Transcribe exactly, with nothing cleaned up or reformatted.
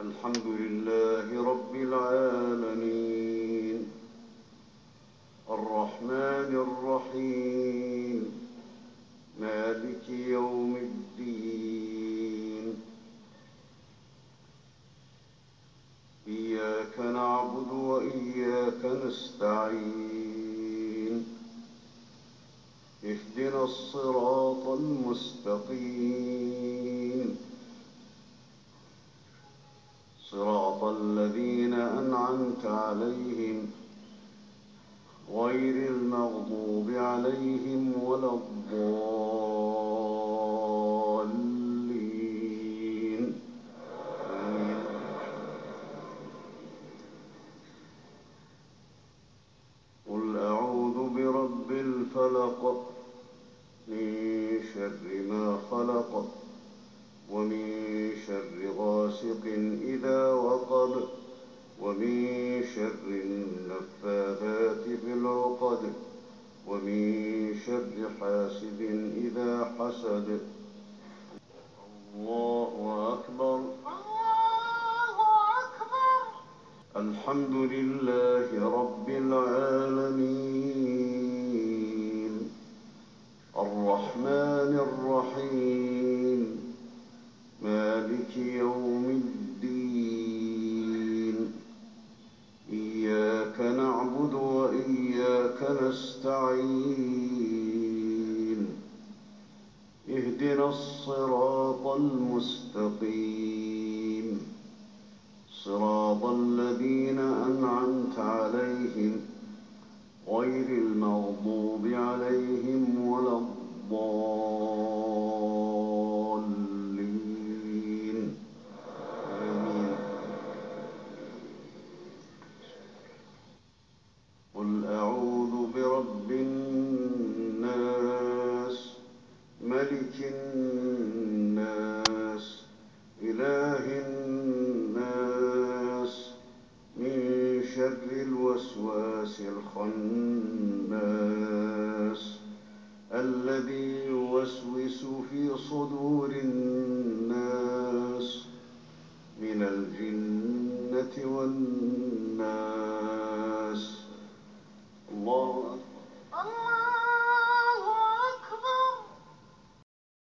الحمد لله رب العالمين الرحمن الرحيم مالك يوم الدين إياك نعبد وإياك نستعين اهدنا الصراط المستقيم صراط الذين أنعمت عليهم غير المغضوب عليهم ولا الضالين آمين. قل أعوذ برب الفلق من شر ما خلق ومن شر غاسق إذا وقب ومن شر النفاثات في العقد ومن شر حاسد إذا حسد. الله أكبر. الله أكبر. الحمد لله رب العالمين الرحمن الرحيم مالك يوم الدين إياك نعبد وإياك نستعين اهدنا الصراط المستقيم صراط الذين أنعمت عليهم غير المغضوب عليهم ولا الضالين آمين. قل أعوذ برب الناس ملك الناس إله الناس من شر الوسواس الخناس الذي يوسوس في صدور الناس من الجنة والناس. الله أكبر.